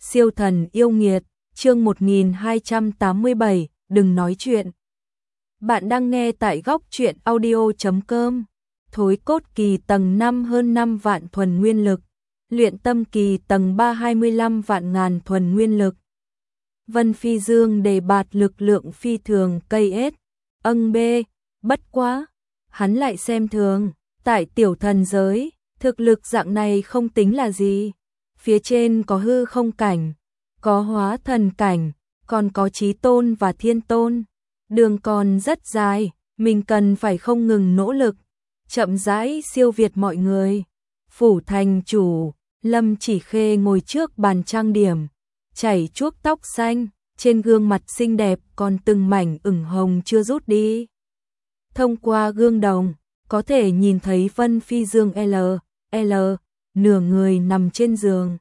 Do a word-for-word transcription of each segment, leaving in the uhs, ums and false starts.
Siêu thần yêu nghiệt, chương một nghìn hai trăm tám mươi bảy, đừng nói chuyện. Bạn đang nghe tại góc truyện audio chấm com. Thối cốt kỳ tầng năm hơn năm vạn thuần nguyên lực, luyện tâm kỳ tầng ba hai mươi lăm vạn ngàn thuần nguyên lực. Vân Phi Dương đề bạt lực lượng phi thường cây S, âng bê, bất quá, hắn lại xem thường, tại tiểu thần giới, thực lực dạng này không tính là gì. Phía trên có hư không cảnh, có hóa thần cảnh, còn có chí tôn và thiên tôn. Đường còn rất dài, mình cần phải không ngừng nỗ lực, chậm rãi siêu việt mọi người. Phủ thành chủ, Lâm Chỉ Khê ngồi trước bàn trang điểm, chảy chuốt tóc xanh, trên gương mặt xinh đẹp còn từng mảnh ửng hồng chưa rút đi. Thông qua gương đồng, có thể nhìn thấy Vân Phi Dương L, L, nửa người nằm trên giường.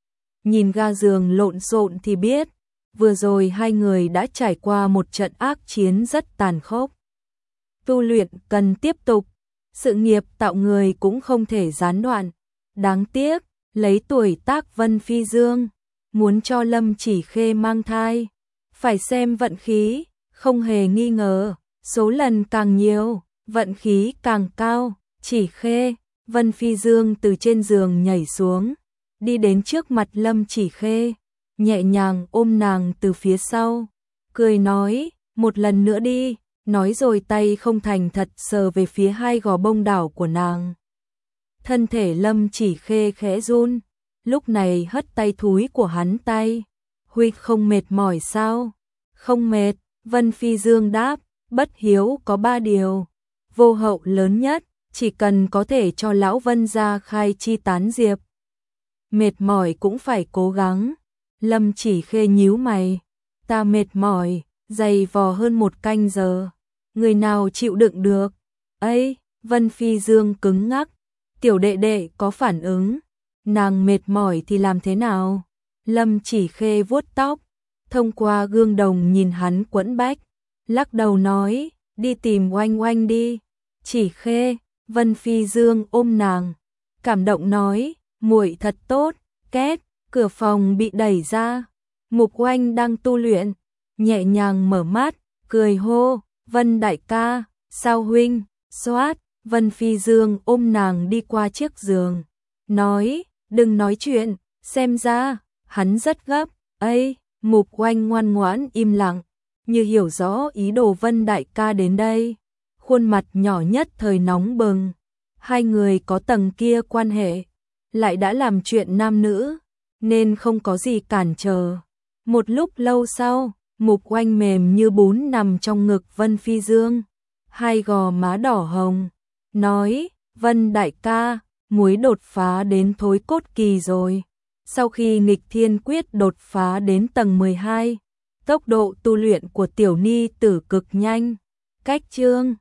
Nhìn ga giường lộn xộn thì biết, vừa rồi hai người đã trải qua một trận ác chiến rất tàn khốc. Tu luyện cần tiếp tục, sự nghiệp tạo người cũng không thể gián đoạn. Đáng tiếc, lấy tuổi tác Vân Phi Dương, muốn cho Lâm Chỉ Khê mang thai, phải xem vận khí, không hề nghi ngờ, số lần càng nhiều, vận khí càng cao. Chỉ Khê, Vân Phi Dương từ trên giường nhảy xuống, đi đến trước mặt Lâm Chỉ Khê, nhẹ nhàng ôm nàng từ phía sau, cười nói, một lần nữa đi, nói rồi tay không thành thật sờ về phía hai gò bông đảo của nàng. Thân thể Lâm Chỉ Khê khẽ run, lúc này hất tay thúi của hắn tay, Huy không mệt mỏi sao? Không mệt, Vân Phi Dương đáp, bất hiếu có ba điều, vô hậu lớn nhất, chỉ cần có thể cho lão Vân gia khai chi tán diệp. Mệt mỏi cũng phải cố gắng. Lâm Chỉ Khê nhíu mày, ta mệt mỏi, dày vò hơn một canh giờ, người nào chịu đựng được? Ấy, Vân Phi Dương cứng ngắc, tiểu đệ đệ có phản ứng, nàng mệt mỏi thì làm thế nào? Lâm Chỉ Khê vuốt tóc, thông qua gương đồng nhìn hắn quẫn bách, lắc đầu nói, đi tìm Oanh Oanh đi. Chỉ Khê, Vân Phi Dương ôm nàng, cảm động nói, muội thật tốt. Két, cửa phòng bị đẩy ra, Mục Oanh đang tu luyện, nhẹ nhàng mở mắt, cười hô, Vân đại ca, sao huynh? Xoát, Vân Phi Dương ôm nàng đi qua chiếc giường, nói, đừng nói chuyện, xem ra, hắn rất gấp. Ấy, Mục Oanh ngoan ngoãn im lặng, như hiểu rõ ý đồ Vân đại ca đến đây, khuôn mặt nhỏ nhất thời nóng bừng. Hai người có tầng kia quan hệ, lại đã làm chuyện nam nữ, nên không có gì cản trở. Một lúc lâu sau, Mục Oanh mềm như bún nằm trong ngực Vân Phi Dương, hai gò má đỏ hồng, nói, Vân đại ca, muối đột phá đến thối cốt kỳ rồi. Sau khi nghịch thiên quyết đột phá đến tầng mười hai, tốc độ tu luyện của tiểu ni tử cực nhanh. Cách chương